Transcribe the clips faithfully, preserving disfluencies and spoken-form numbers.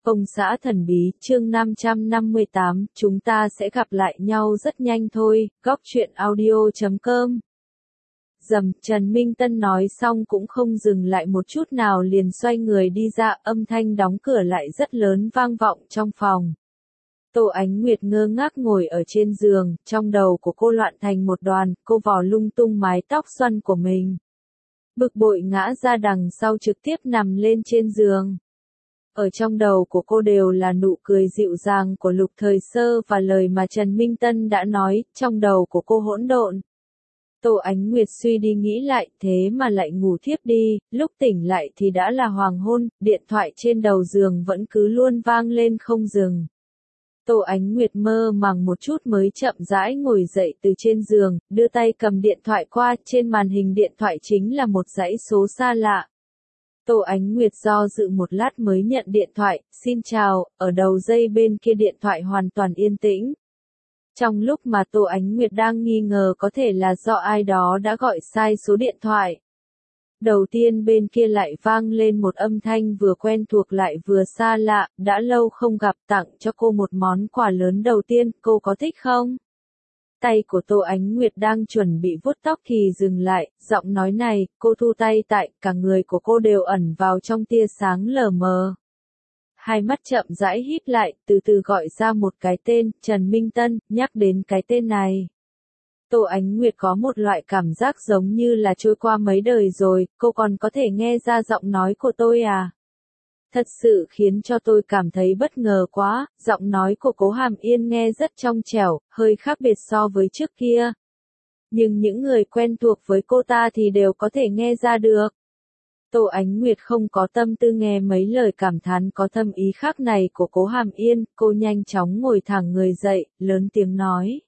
Công xã thần bí, chương năm trăm năm mươi tám, chúng ta sẽ gặp lại nhau rất nhanh thôi, góc truyện audio chấm com. Dầm, Trần Minh Tân nói xong cũng không dừng lại một chút nào liền xoay người đi ra, âm thanh đóng cửa lại rất lớn vang vọng trong phòng. Tô Ánh Nguyệt ngơ ngác ngồi ở trên giường, trong đầu của cô loạn thành một đoàn, cô vò lung tung mái tóc xoăn của mình. Bực bội ngã ra đằng sau trực tiếp nằm lên trên giường. Ở trong đầu của cô đều là nụ cười dịu dàng của Lục Thời Sơ và lời mà Trần Minh Tân đã nói, trong đầu của cô hỗn độn. Tô Ánh Nguyệt suy đi nghĩ lại, thế mà lại ngủ thiếp đi, lúc tỉnh lại thì đã là hoàng hôn, điện thoại trên đầu giường vẫn cứ luôn vang lên không dừng. Tô Ánh Nguyệt mơ màng một chút mới chậm rãi ngồi dậy từ trên giường, đưa tay cầm điện thoại qua, trên màn hình điện thoại chính là một dãy số xa lạ. Tô Ánh Nguyệt do dự một lát mới nhận điện thoại, xin chào, ở đầu dây bên kia điện thoại hoàn toàn yên tĩnh. Trong lúc mà Tô Ánh Nguyệt đang nghi ngờ có thể là do ai đó đã gọi sai số điện thoại. Đầu tiên bên kia lại vang lên một âm thanh vừa quen thuộc lại vừa xa lạ, đã lâu không gặp, tặng cho cô một món quà lớn đầu tiên, cô có thích không? Tay của Tô Ánh Nguyệt đang chuẩn bị vuốt tóc thì dừng lại, giọng nói này, cô thu tay tại, cả người của cô đều ẩn vào trong tia sáng lờ mờ. Hai mắt chậm rãi híp lại, từ từ gọi ra một cái tên, Trần Minh Tân, nhắc đến cái tên này. Tô Ánh Nguyệt có một loại cảm giác giống như là trôi qua mấy đời rồi, cô còn có thể nghe ra giọng nói của tôi à? Thật sự khiến cho tôi cảm thấy bất ngờ quá, giọng nói của Cố Hàm Yên nghe rất trong trẻo, hơi khác biệt so với trước kia. Nhưng những người quen thuộc với cô ta thì đều có thể nghe ra được. Tô Ánh Nguyệt không có tâm tư nghe mấy lời cảm thán có thâm ý khác này của Cố Hàm Yên, cô nhanh chóng ngồi thẳng người dậy, lớn tiếng nói.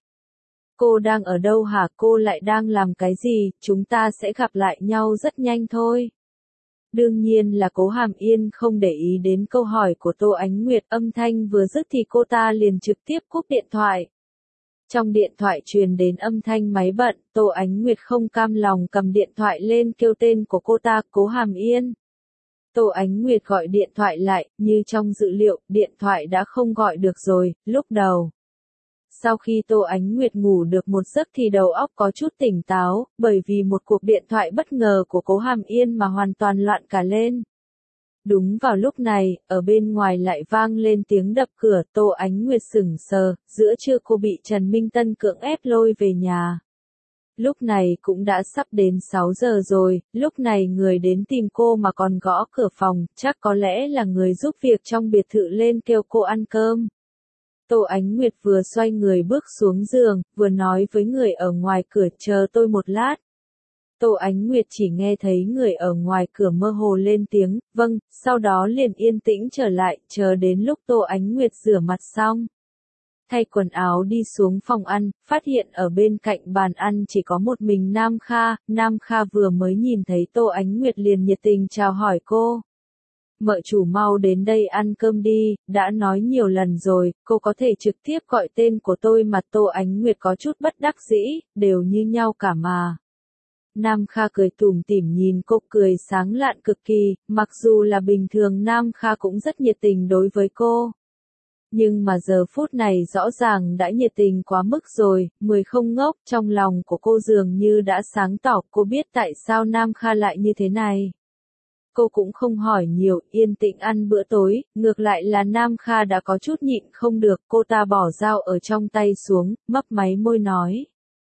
Cô đang ở đâu hả? Cô lại đang làm cái gì? Chúng ta sẽ gặp lại nhau rất nhanh thôi. Đương nhiên là Cố Hàm Yên không để ý đến câu hỏi của Tô Ánh Nguyệt, âm thanh vừa dứt thì cô ta liền trực tiếp cúp điện thoại. Trong điện thoại truyền đến âm thanh máy bận, Tô Ánh Nguyệt không cam lòng cầm điện thoại lên kêu tên của cô ta, Cố Hàm Yên. Tô Ánh Nguyệt gọi điện thoại lại, như trong dữ liệu, điện thoại đã không gọi được rồi, lúc đầu. Sau khi Tô Ánh Nguyệt ngủ được một giấc thì đầu óc có chút tỉnh táo, bởi vì một cuộc điện thoại bất ngờ của Cố Hàm Yên mà hoàn toàn loạn cả lên. Đúng vào lúc này, ở bên ngoài lại vang lên tiếng đập cửa, Tô Ánh Nguyệt sững sờ, giữa trưa cô bị Trần Minh Tân cưỡng ép lôi về nhà. Lúc này cũng đã sắp đến sáu giờ rồi, lúc này người đến tìm cô mà còn gõ cửa phòng, chắc có lẽ là người giúp việc trong biệt thự lên kêu cô ăn cơm. Tô Ánh Nguyệt vừa xoay người bước xuống giường, vừa nói với người ở ngoài cửa, chờ tôi một lát. Tô Ánh Nguyệt chỉ nghe thấy người ở ngoài cửa mơ hồ lên tiếng, vâng, sau đó liền yên tĩnh trở lại, chờ đến lúc Tô Ánh Nguyệt rửa mặt xong. Thay quần áo đi xuống phòng ăn, phát hiện ở bên cạnh bàn ăn chỉ có một mình Nam Kha, Nam Kha vừa mới nhìn thấy Tô Ánh Nguyệt liền nhiệt tình chào hỏi cô. Mợ chủ mau đến đây ăn cơm đi, đã nói nhiều lần rồi, cô có thể trực tiếp gọi tên của tôi mà. Tô Ánh Nguyệt có chút bất đắc dĩ, đều như nhau cả mà. Nam Kha cười tủm tỉm nhìn cô, cười sáng lạn cực kỳ, mặc dù là bình thường Nam Kha cũng rất nhiệt tình đối với cô. Nhưng mà giờ phút này rõ ràng đã nhiệt tình quá mức rồi, mười không ngốc, trong lòng của cô dường như đã sáng tỏ, cô biết tại sao Nam Kha lại như thế này. Cô cũng không hỏi nhiều, yên tĩnh ăn bữa tối, ngược lại là Nam Kha đã có chút nhịn không được, cô ta bỏ dao ở trong tay xuống, mấp máy môi nói.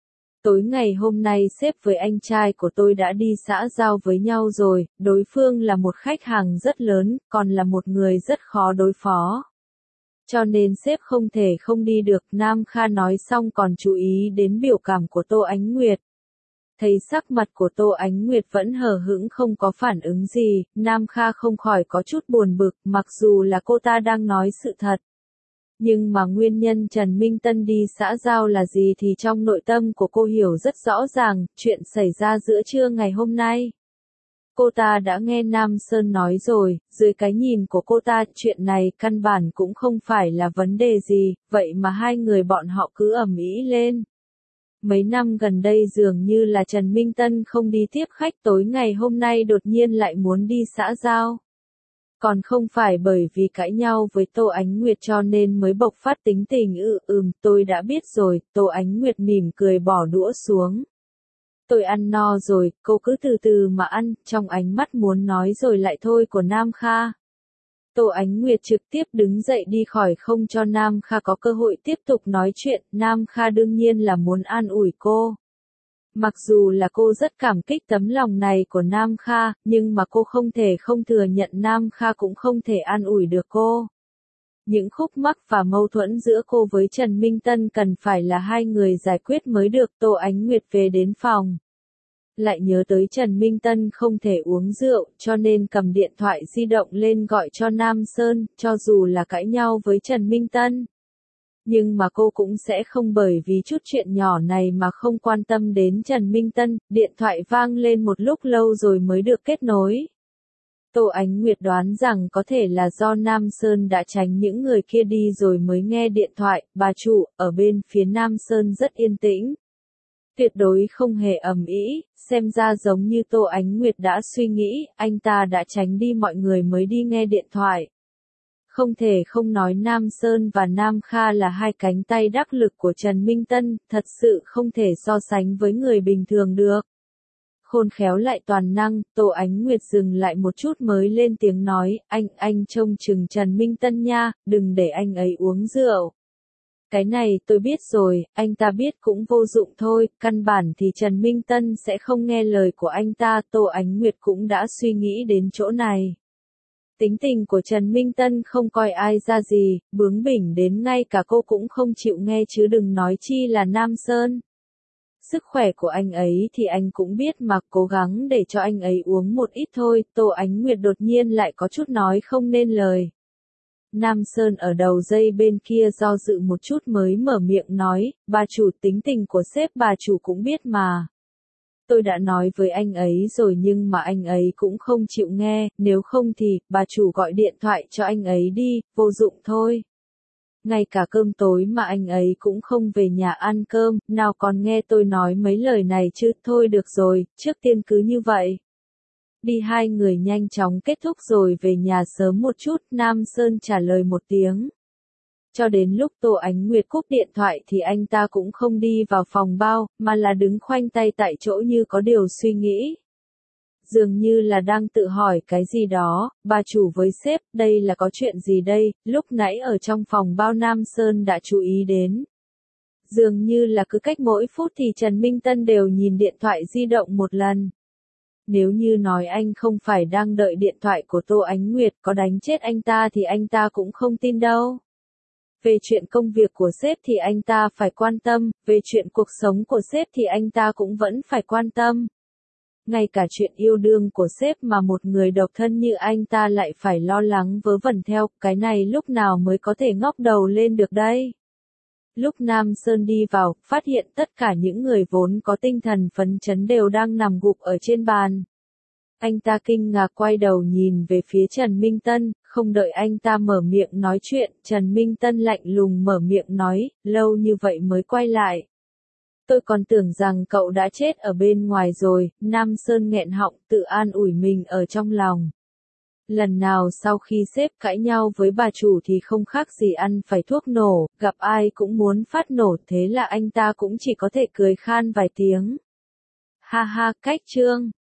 Tối ngày hôm nay sếp với anh trai của tôi đã đi xã giao với nhau rồi, đối phương là một khách hàng rất lớn, còn là một người rất khó đối phó. Cho nên sếp không thể không đi được, Nam Kha nói xong còn chú ý đến biểu cảm của Tô Ánh Nguyệt. Thấy sắc mặt của Tô Ánh Nguyệt vẫn hờ hững không có phản ứng gì, Nam Kha không khỏi có chút buồn bực, mặc dù là cô ta đang nói sự thật. Nhưng mà nguyên nhân Trần Minh Tân đi xã giao là gì thì trong nội tâm của cô hiểu rất rõ ràng, chuyện xảy ra giữa trưa ngày hôm nay. Cô ta đã nghe Nam Sơn nói rồi, dưới cái nhìn của cô ta, chuyện này căn bản cũng không phải là vấn đề gì, vậy mà hai người bọn họ cứ ầm ĩ lên. Mấy năm gần đây dường như là Trần Minh Tân không đi tiếp khách, tối ngày hôm nay đột nhiên lại muốn đi xã giao. Còn không phải bởi vì cãi nhau với Tô Ánh Nguyệt cho nên mới bộc phát tính tình ư ừm tôi đã biết rồi, Tô Ánh Nguyệt mỉm cười bỏ đũa xuống. Tôi ăn no rồi, cô cứ từ từ mà ăn, trong ánh mắt muốn nói rồi lại thôi của Nam Kha. Tô Ánh Nguyệt trực tiếp đứng dậy đi khỏi không cho Nam Kha có cơ hội tiếp tục nói chuyện, Nam Kha đương nhiên là muốn an ủi cô. Mặc dù là cô rất cảm kích tấm lòng này của Nam Kha, nhưng mà cô không thể không thừa nhận Nam Kha cũng không thể an ủi được cô. Những khúc mắc và mâu thuẫn giữa cô với Trần Minh Tân cần phải là hai người giải quyết mới được. Tô Ánh Nguyệt về đến phòng. Lại nhớ tới Trần Minh Tân không thể uống rượu, cho nên cầm điện thoại di động lên gọi cho Nam Sơn, cho dù là cãi nhau với Trần Minh Tân. Nhưng mà cô cũng sẽ không bởi vì chút chuyện nhỏ này mà không quan tâm đến Trần Minh Tân, điện thoại vang lên một lúc lâu rồi mới được kết nối. Tô Ánh Nguyệt đoán rằng có thể là do Nam Sơn đã tránh những người kia đi rồi mới nghe điện thoại, bà chủ, ở bên phía Nam Sơn rất yên tĩnh. Tuyệt đối không hề ầm ĩ, xem ra giống như Tô Ánh Nguyệt đã suy nghĩ, anh ta đã tránh đi mọi người mới đi nghe điện thoại. Không thể không nói Nam Sơn và Nam Kha là hai cánh tay đắc lực của Trần Minh Tân, thật sự không thể so sánh với người bình thường được. Khôn khéo lại toàn năng, Tô Ánh Nguyệt dừng lại một chút mới lên tiếng nói, anh, anh trông chừng Trần Minh Tân nha, đừng để anh ấy uống rượu. Cái này tôi biết rồi, anh ta biết cũng vô dụng thôi, căn bản thì Trần Minh Tân sẽ không nghe lời của anh ta, Tô Ánh Nguyệt cũng đã suy nghĩ đến chỗ này. Tính tình của Trần Minh Tân không coi ai ra gì, bướng bỉnh đến ngay cả cô cũng không chịu nghe chứ đừng nói chi là Nam Sơn. Sức khỏe của anh ấy thì anh cũng biết mà, cố gắng để cho anh ấy uống một ít thôi, Tô Ánh Nguyệt đột nhiên lại có chút nói không nên lời. Nam Sơn ở đầu dây bên kia do dự một chút mới mở miệng nói, bà chủ tính tình của sếp bà chủ cũng biết mà. Tôi đã nói với anh ấy rồi nhưng mà anh ấy cũng không chịu nghe, nếu không thì, bà chủ gọi điện thoại cho anh ấy đi, vô dụng thôi. Ngay cả cơm tối mà anh ấy cũng không về nhà ăn cơm, nào còn nghe tôi nói mấy lời này chứ, thôi được rồi, trước tiên cứ như vậy. Đi hai người nhanh chóng kết thúc rồi về nhà sớm một chút, Nam Sơn trả lời một tiếng. Cho đến lúc Tô Ánh Nguyệt cúp điện thoại thì anh ta cũng không đi vào phòng bao, mà là đứng khoanh tay tại chỗ như có điều suy nghĩ. Dường như là đang tự hỏi cái gì đó, bà chủ với sếp, đây là có chuyện gì đây, lúc nãy ở trong phòng bao Nam Sơn đã chú ý đến. Dường như là cứ cách mỗi phút thì Trần Minh Tân đều nhìn điện thoại di động một lần. Nếu như nói anh không phải đang đợi điện thoại của Tô Ánh Nguyệt có đánh chết anh ta thì anh ta cũng không tin đâu. Về chuyện công việc của sếp thì anh ta phải quan tâm, về chuyện cuộc sống của sếp thì anh ta cũng vẫn phải quan tâm. Ngay cả chuyện yêu đương của sếp mà một người độc thân như anh ta lại phải lo lắng vớ vẩn theo, cái này lúc nào mới có thể ngóc đầu lên được đây. Lúc Nam Sơn đi vào, phát hiện tất cả những người vốn có tinh thần phấn chấn đều đang nằm gục ở trên bàn. Anh ta kinh ngạc quay đầu nhìn về phía Trần Minh Tân, không đợi anh ta mở miệng nói chuyện, Trần Minh Tân lạnh lùng mở miệng nói, lâu như vậy mới quay lại. Tôi còn tưởng rằng cậu đã chết ở bên ngoài rồi, Nam Sơn nghẹn họng tự an ủi mình ở trong lòng. Lần nào sau khi sếp cãi nhau với bà chủ thì không khác gì ăn phải thuốc nổ, gặp ai cũng muốn phát nổ, thế là anh ta cũng chỉ có thể cười khan vài tiếng. Ha ha, cách chương.